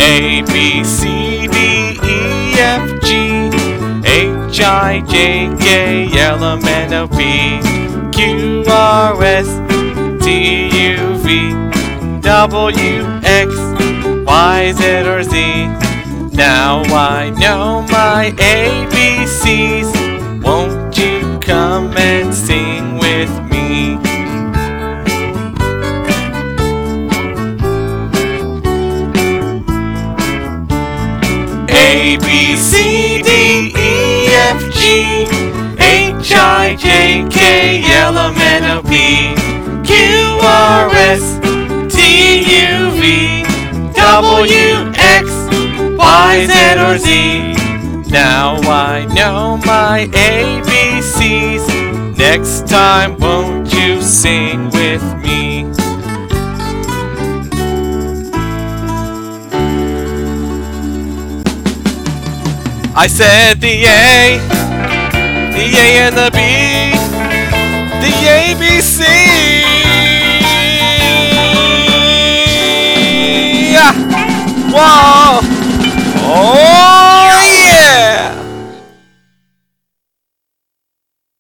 A, B, C, D, E, F, G, H, I, J, K, L, M, N, O, P, Q, R, S, T, U, V, W, X, Y, Z, or Z. Now I know my ABCs. Won't you come and sing with me? A, B, C, D, E, F, G, H, I, J, K, L, M, N, O, P, Q, R, S, T, U, V, W, X, Y, Z, or Z. Now I know my ABCs. Next time, won't you sing with me? I said the A and the B, the ABC.